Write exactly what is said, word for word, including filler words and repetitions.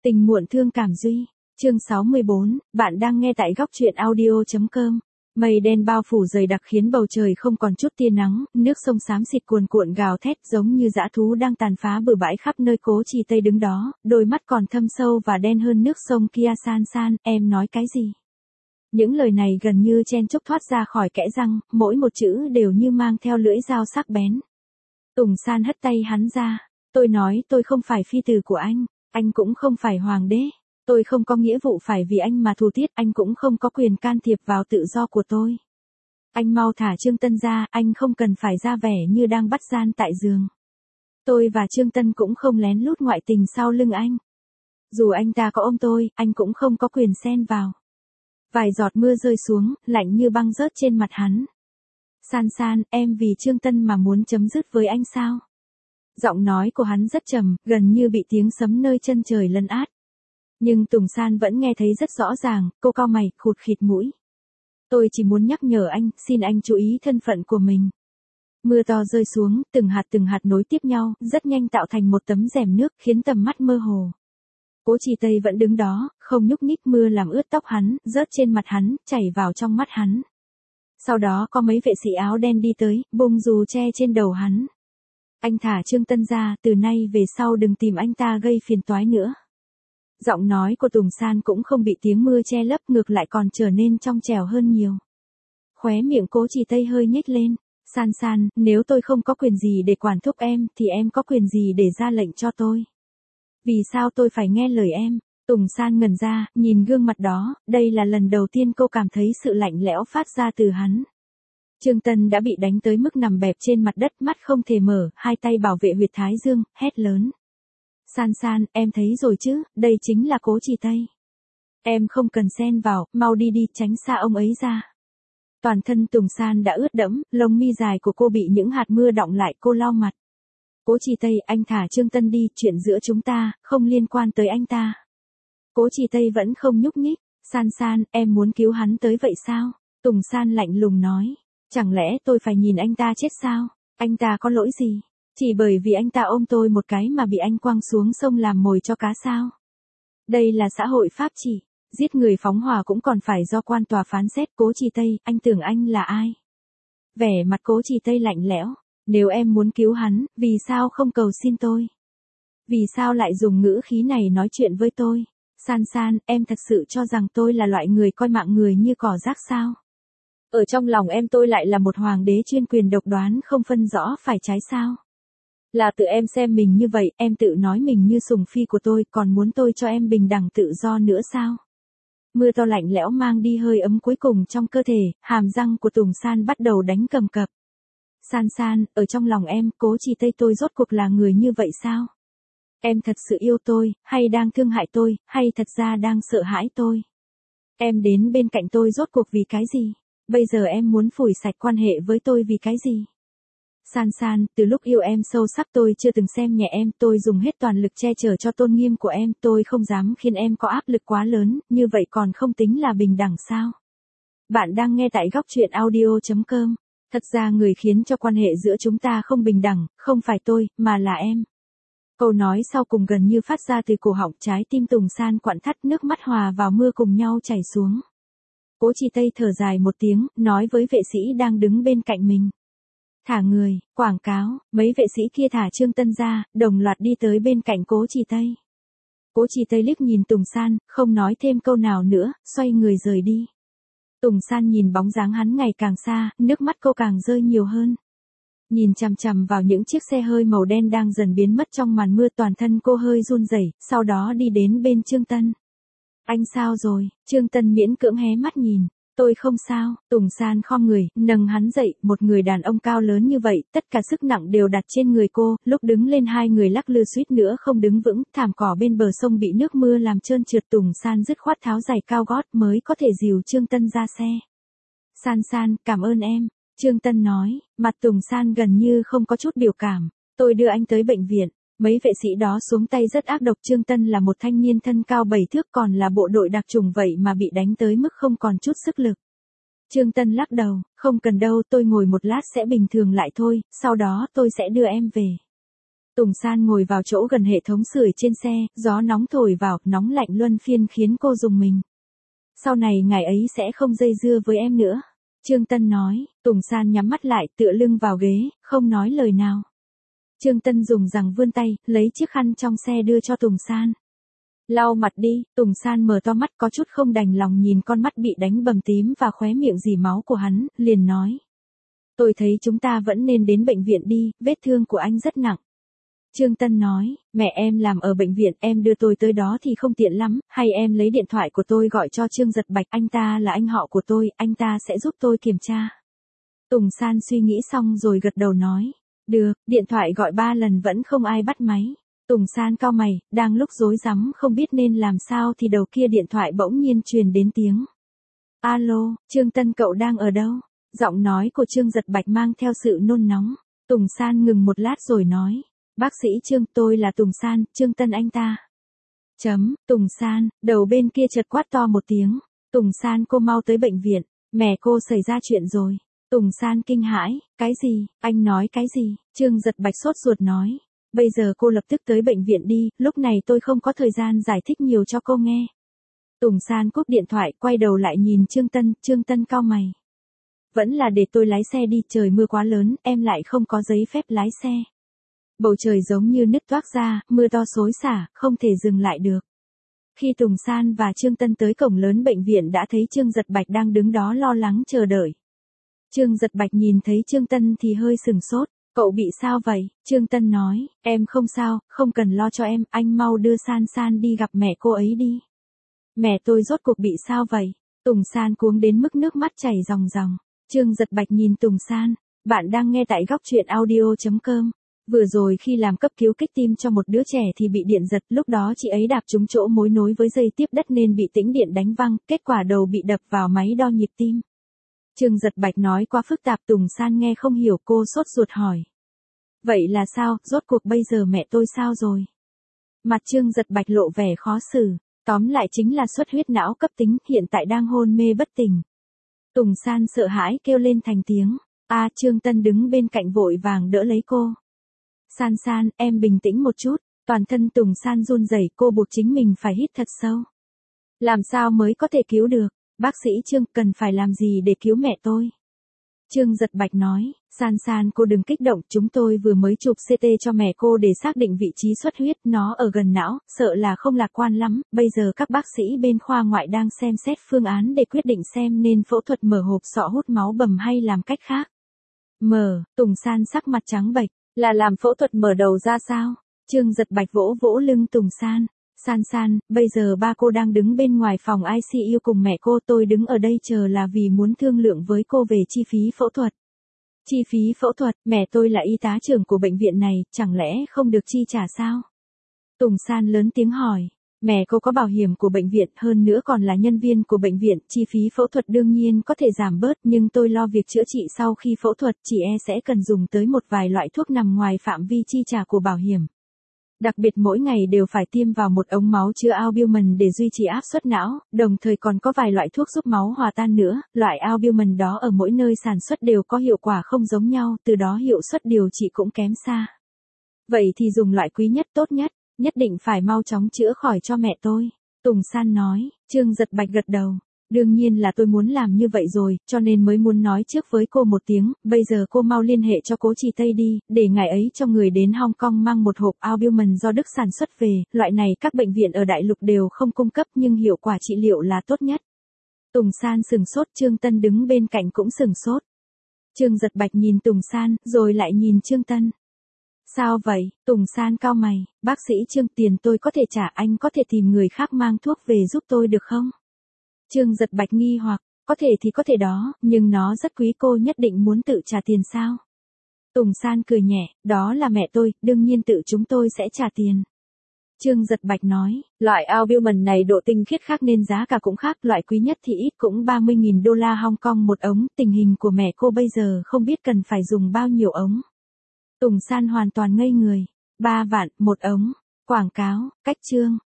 Tình muộn thương cảm duy. Chương sáu mươi bốn, bạn đang nghe tại góc truyện audio chấm com. Mây đen bao phủ dày đặc khiến bầu trời không còn chút tia nắng, nước sông xám xịt cuồn cuộn gào thét giống như dã thú đang tàn phá bừa bãi khắp nơi. Cố Trì Tây đứng đó, đôi mắt còn thâm sâu và đen hơn nước sông kia. San San, em nói cái gì? Những lời này gần như chen chúc thoát ra khỏi kẽ răng, mỗi một chữ đều như mang theo lưỡi dao sắc bén. Tùng San hất tay hắn ra. Tôi nói tôi không phải phi tử của anh, anh cũng không phải hoàng đế. Tôi không có nghĩa vụ phải vì anh mà thù tiết, anh cũng không có quyền can thiệp vào tự do của tôi. Anh mau thả Trương Tân ra, anh không cần phải ra vẻ như đang bắt gian tại giường. Tôi và Trương Tân cũng không lén lút ngoại tình sau lưng anh. Dù anh ta có ôm tôi, anh cũng không có quyền xen vào. Vài giọt mưa rơi xuống, lạnh như băng rớt trên mặt hắn. San San, em vì Trương Tân mà muốn chấm dứt với anh sao? Giọng nói của hắn rất trầm, gần như bị tiếng sấm nơi chân trời lấn át. Nhưng Tùng San vẫn nghe thấy rất rõ ràng, cô cau mày, khụt khịt mũi. Tôi chỉ muốn nhắc nhở anh, xin anh chú ý thân phận của mình. Mưa to rơi xuống, từng hạt từng hạt nối tiếp nhau, rất nhanh tạo thành một tấm rèm nước, khiến tầm mắt mơ hồ. Cố Trì Tây vẫn đứng đó, không nhúc nhích, mưa làm ướt tóc hắn, rớt trên mặt hắn, chảy vào trong mắt hắn. Sau đó có mấy vệ sĩ áo đen đi tới, bung dù che trên đầu hắn. Anh thả Trương Tân ra, từ nay về sau đừng tìm anh ta gây phiền toái nữa. Giọng nói của Tùng San cũng không bị tiếng mưa che lấp, ngược lại còn trở nên trong trẻo hơn nhiều. Khóe miệng Cố Trì Tây hơi nhếch lên. San San, nếu tôi không có quyền gì để quản thúc em, thì em có quyền gì để ra lệnh cho tôi? Vì sao tôi phải nghe lời em? Tùng San ngẩn ra, nhìn gương mặt đó, đây là lần đầu tiên cô cảm thấy sự lạnh lẽo phát ra từ hắn. Trương Tân đã bị đánh tới mức nằm bẹp trên mặt đất, mắt không thể mở, hai tay bảo vệ huyệt thái dương, hét lớn. San San, em thấy rồi chứ, đây chính là Cố Trì Tây. Em không cần xen vào, mau đi đi, tránh xa ông ấy ra. Toàn thân Tùng San đã ướt đẫm, lông mi dài của cô bị những hạt mưa đọng lại, cô lau mặt. Cố Trì Tây, anh thả Trương Tân đi, chuyện giữa chúng ta, không liên quan tới anh ta. Cố Trì Tây vẫn không nhúc nhích. San San, em muốn cứu hắn tới vậy sao? Tùng San lạnh lùng nói. Chẳng lẽ tôi phải nhìn anh ta chết sao? Anh ta có lỗi gì? Chỉ bởi vì anh ta ôm tôi một cái mà bị anh quăng xuống sông làm mồi cho cá sao? Đây là xã hội pháp trị, giết người phóng hỏa cũng còn phải do quan tòa phán xét. Cố Trì Tây, anh tưởng anh là ai? Vẻ mặt Cố Trì Tây lạnh lẽo. Nếu em muốn cứu hắn, vì sao không cầu xin tôi? Vì sao lại dùng ngữ khí này nói chuyện với tôi? San San, em thật sự cho rằng tôi là loại người coi mạng người như cỏ rác sao? Ở trong lòng em tôi lại là một hoàng đế chuyên quyền độc đoán không phân rõ phải trái sao? Là tự em xem mình như vậy, em tự nói mình như sủng phi của tôi, còn muốn tôi cho em bình đẳng tự do nữa sao? Mưa to lạnh lẽo mang đi hơi ấm cuối cùng trong cơ thể, hàm răng của Tùng San bắt đầu đánh cầm cập. San San, ở trong lòng em, Cố Trì Tây tôi rốt cuộc là người như vậy sao? Em thật sự yêu tôi, hay đang thương hại tôi, hay thật ra đang sợ hãi tôi? Em đến bên cạnh tôi rốt cuộc vì cái gì? Bây giờ em muốn phủi sạch quan hệ với tôi vì cái gì? San San, từ lúc yêu em sâu sắc tôi chưa từng xem nhẹ em, tôi dùng hết toàn lực che chở cho tôn nghiêm của em, tôi không dám khiến em có áp lực quá lớn, như vậy còn không tính là bình đẳng sao? Bạn đang nghe tại góc truyện audio chấm com. Thật ra người khiến cho quan hệ giữa chúng ta không bình đẳng, không phải tôi, mà là em. Câu nói sau cùng gần như phát ra từ cổ họng, trái tim Tùng San quặn thắt, nước mắt hòa vào mưa cùng nhau chảy xuống. Cố Trì Tây thở dài một tiếng, nói với vệ sĩ đang đứng bên cạnh mình. Thả người, quảng cáo, mấy vệ sĩ kia thả Trương Tân ra, đồng loạt đi tới bên cạnh Cố Trì Tây. Cố Trì Tây liếc nhìn Tùng San, không nói thêm câu nào nữa, xoay người rời đi. Tùng San nhìn bóng dáng hắn ngày càng xa, nước mắt cô càng rơi nhiều hơn. Nhìn chằm chằm vào những chiếc xe hơi màu đen đang dần biến mất trong màn mưa, toàn thân cô hơi run rẩy, sau đó đi đến bên Trương Tân. Anh sao rồi? Trương Tân miễn cưỡng hé mắt nhìn. Tôi không sao. Tùng San khom người, nâng hắn dậy, một người đàn ông cao lớn như vậy, tất cả sức nặng đều đặt trên người cô, lúc đứng lên hai người lắc lư suýt nữa không đứng vững, thảm cỏ bên bờ sông bị nước mưa làm trơn trượt. Tùng San dứt khoát tháo giày cao gót mới có thể dìu Trương Tân ra xe. San San, cảm ơn em. Trương Tân nói, mặt Tùng San gần như không có chút biểu cảm. Tôi đưa anh tới bệnh viện. Mấy vệ sĩ đó xuống tay rất ác độc. Trương Tân là một thanh niên thân cao bảy thước, còn là bộ đội đặc chủng vậy mà bị đánh tới mức không còn chút sức lực. Trương Tân lắc đầu, không cần đâu, tôi ngồi một lát sẽ bình thường lại thôi, sau đó tôi sẽ đưa em về. Tùng San ngồi vào chỗ gần hệ thống sưởi trên xe, gió nóng thổi vào, nóng lạnh luân phiên khiến cô rùng mình. Sau này ngài ấy sẽ không dây dưa với em nữa. Trương Tân nói. Tùng San nhắm mắt lại, tựa lưng vào ghế, không nói lời nào. Trương Tân dùng rằng vươn tay, lấy chiếc khăn trong xe đưa cho Tùng San. Lau mặt đi. Tùng San mở to mắt, có chút không đành lòng nhìn con mắt bị đánh bầm tím và khóe miệng rỉ máu của hắn, liền nói. Tôi thấy chúng ta vẫn nên đến bệnh viện đi, vết thương của anh rất nặng. Trương Tân nói, mẹ em làm ở bệnh viện, em đưa tôi tới đó thì không tiện lắm, hay em lấy điện thoại của tôi gọi cho Trương Giật Bạch, anh ta là anh họ của tôi, anh ta sẽ giúp tôi kiểm tra. Tùng San suy nghĩ xong rồi gật đầu nói, được, điện thoại gọi ba lần vẫn không ai bắt máy. Tùng San cau mày, đang lúc rối rắm không biết nên làm sao thì đầu kia điện thoại bỗng nhiên truyền đến tiếng. Alo, Trương Tân cậu đang ở đâu? Giọng nói của Trương Giật Bạch mang theo sự nôn nóng. Tùng San ngừng một lát rồi nói. Bác sĩ Trương, tôi là Tùng San, Trương Tân anh ta. Chấm, Tùng San, đầu bên kia chợt quát to một tiếng. Tùng San, cô mau tới bệnh viện, mẹ cô xảy ra chuyện rồi. Tùng San kinh hãi, cái gì, anh nói cái gì? Trương Giật Bạch sốt ruột nói. Bây giờ cô lập tức tới bệnh viện đi, lúc này tôi không có thời gian giải thích nhiều cho cô nghe. Tùng San cúp điện thoại, quay đầu lại nhìn Trương Tân, Trương Tân cau mày. Vẫn là để tôi lái xe đi, trời mưa quá lớn, em lại không có giấy phép lái xe. Bầu trời giống như nứt toác ra, mưa to xối xả, không thể dừng lại được. Khi Tùng San và Trương Tân tới cổng lớn bệnh viện đã thấy Trương Giật Bạch đang đứng đó lo lắng chờ đợi. Trương Giật Bạch nhìn thấy Trương Tân thì hơi sừng sốt. Cậu bị sao vậy? Trương Tân nói, em không sao, không cần lo cho em, anh mau đưa San San đi gặp mẹ cô ấy đi. Mẹ tôi rốt cuộc bị sao vậy? Tùng San cuống đến mức nước mắt chảy ròng ròng. Trương Giật Bạch nhìn Tùng San, bạn đang nghe tại góc truyện audio chấm com. Vừa rồi khi làm cấp cứu kích tim cho một đứa trẻ thì bị điện giật, lúc đó chị ấy đạp trúng chỗ mối nối với dây tiếp đất nên bị tĩnh điện đánh văng, kết quả đầu bị đập vào máy đo nhịp tim. Trương Giật Bạch nói quá phức tạp, Tùng San nghe không hiểu, cô sốt ruột hỏi. Vậy là sao, rốt cuộc bây giờ mẹ tôi sao rồi? Mặt Trương Giật Bạch lộ vẻ khó xử, tóm lại chính là xuất huyết não cấp tính, hiện tại đang hôn mê bất tỉnh. Tùng San sợ hãi kêu lên thành tiếng, a à, Trương Tân đứng bên cạnh vội vàng đỡ lấy cô. San San, em bình tĩnh một chút, toàn thân Tùng San run rẩy, cô buộc chính mình phải hít thật sâu. Làm sao mới có thể cứu được? Bác sĩ Trương, cần phải làm gì để cứu mẹ tôi? Trương Giật Bạch nói, San San cô đừng kích động, chúng tôi vừa mới chụp xê tê cho mẹ cô để xác định vị trí xuất huyết, nó ở gần não, sợ là không lạc quan lắm, bây giờ các bác sĩ bên khoa ngoại đang xem xét phương án để quyết định xem nên phẫu thuật mở hộp sọ hút máu bầm hay làm cách khác. Mở, Tùng San sắc mặt trắng bệch, là làm phẫu thuật mở đầu ra sao? Trương Giật Bạch vỗ vỗ lưng Tùng San. San San, bây giờ ba cô đang đứng bên ngoài phòng i xê u cùng mẹ cô, tôi đứng ở đây chờ là vì muốn thương lượng với cô về chi phí phẫu thuật. Chi phí phẫu thuật, mẹ tôi là y tá trưởng của bệnh viện này, chẳng lẽ không được chi trả sao? Tùng San lớn tiếng hỏi, mẹ cô có bảo hiểm của bệnh viện, hơn nữa còn là nhân viên của bệnh viện, chi phí phẫu thuật đương nhiên có thể giảm bớt, nhưng tôi lo việc chữa trị sau khi phẫu thuật, chị e sẽ cần dùng tới một vài loại thuốc nằm ngoài phạm vi chi trả của bảo hiểm. Đặc biệt mỗi ngày đều phải tiêm vào một ống máu chứa albumin để duy trì áp suất não, đồng thời còn có vài loại thuốc giúp máu hòa tan nữa, loại albumin đó ở mỗi nơi sản xuất đều có hiệu quả không giống nhau, từ đó hiệu suất điều trị cũng kém xa. Vậy thì dùng loại quý nhất tốt nhất, nhất định phải mau chóng chữa khỏi cho mẹ tôi. Tùng San nói, Trương Giật Bạch gật đầu. Đương nhiên là tôi muốn làm như vậy rồi, cho nên mới muốn nói trước với cô một tiếng, bây giờ cô mau liên hệ cho cố Trì Tây đi, để ngài ấy cho người đến Hong Kong mang một hộp albumin do Đức sản xuất về, loại này các bệnh viện ở đại lục đều không cung cấp nhưng hiệu quả trị liệu là tốt nhất. Tùng San sừng sốt, Trương Tân đứng bên cạnh cũng sừng sốt. Trương Giật Bạch nhìn Tùng San, rồi lại nhìn Trương Tân. Sao vậy? Tùng San cau mày, bác sĩ Trương, tiền tôi có thể trả, anh có thể tìm người khác mang thuốc về giúp tôi được không? Trương Giật Bạch nghi hoặc, có thể thì có thể đó, nhưng nó rất quý, cô nhất định muốn tự trả tiền sao? Tùng San cười nhẹ, đó là mẹ tôi, đương nhiên tự chúng tôi sẽ trả tiền. Trương Giật Bạch nói, loại albumin này độ tinh khiết khác nên giá cả cũng khác, loại quý nhất thì ít cũng ba mươi nghìn đô la Hong Kong một ống, tình hình của mẹ cô bây giờ không biết cần phải dùng bao nhiêu ống. Tùng San hoàn toàn ngây người, ba vạn, một ống, quảng cáo, cách chương.